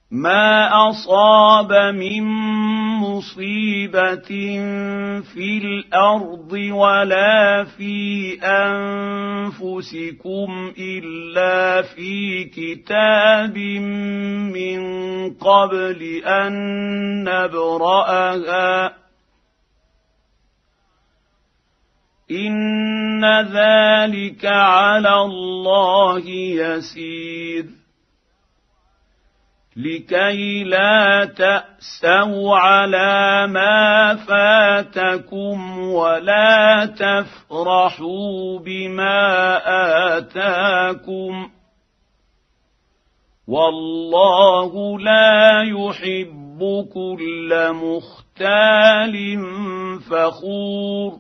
ما اصاب من مصيبه في الارض ولا في انفسكم الا في كتاب من قبل ان نبراها ان ذلك على الله يسير لكي لا تأسوا على ما فاتكم ولا تفرحوا بما آتاكم والله لا يحب كل مختال فخور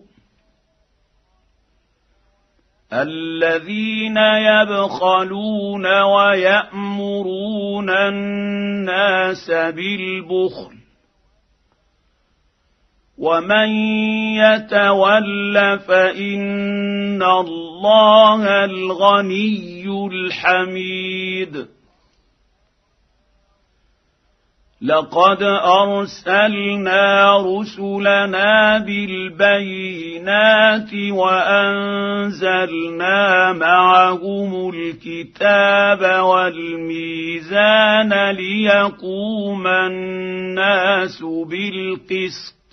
الذين يبخلون ويأمرون الناس بالبخل ومن يتول فإن الله الغني الحميد لقد أرسلنا رسلنا بالبينات وأنزلنا معهم الكتاب والميزان ليقوم الناس بالقسط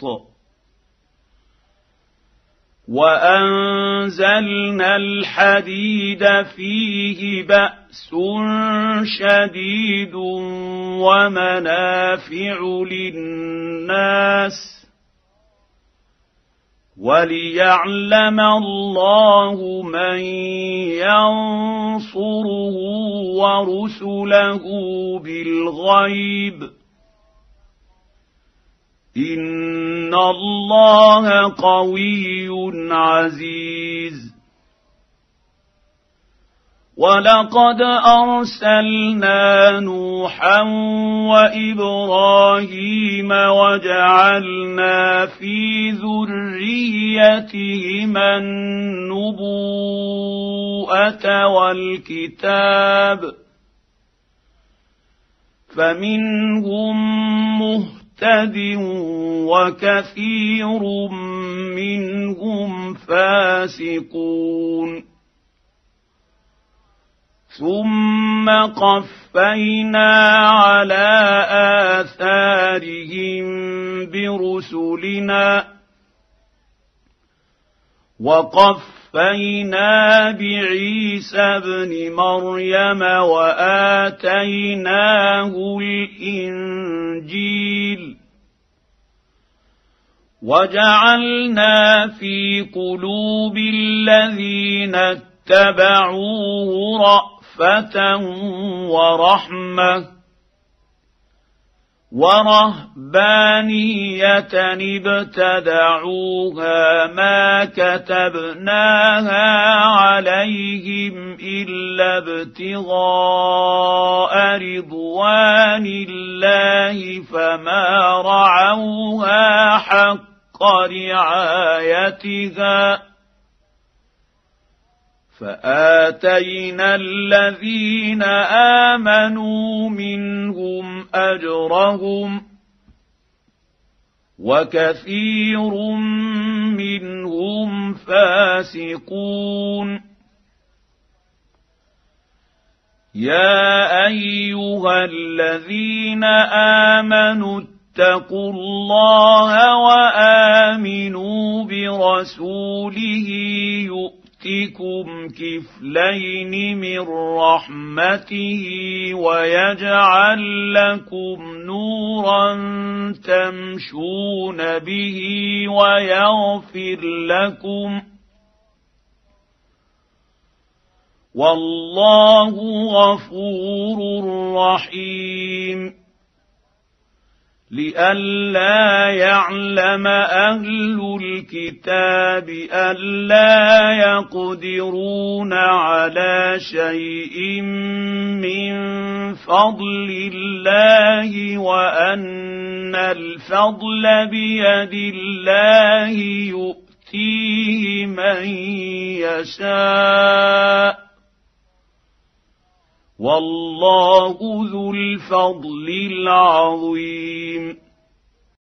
وأنزلنا الحديد فيه بأس شديد ومنافع للناس وليعلم الله من ينصره ورسله بالغيب إن الله قوي عزيز ولقد أرسلنا نوحا وإبراهيم وجعلنا في ذريتهما النبوءة والكتاب فمنهم مهتد وكثير منهم فاسقون ثم قفينا على آثارهم برسلنا وقفينا بعيسى ابن مريم وآتيناه الإنجيل وجعلنا في قلوب الذين اتبعوه رأفة ورحمة ورهبانية ابتدعوها ما كتبناها عليهم إلا ابتغاء رضوان الله فما رعوها حق رعايتها فآتينا الذين آمنوا منهم أجرهم وكثير منهم فاسقون يا أيها الذين آمنوا اتقوا الله وآمنوا برسوله يؤتكم كفلين من رحمته ويجعل لكم نورا تمشون به ويغفر لكم والله غفور رحيم لئلا يعلم أهل الكتاب ألا يقدرون على شيء من فضل الله وأن الفضل بيد الله يؤتيه من يشاء والله ذو الفضل العظيم.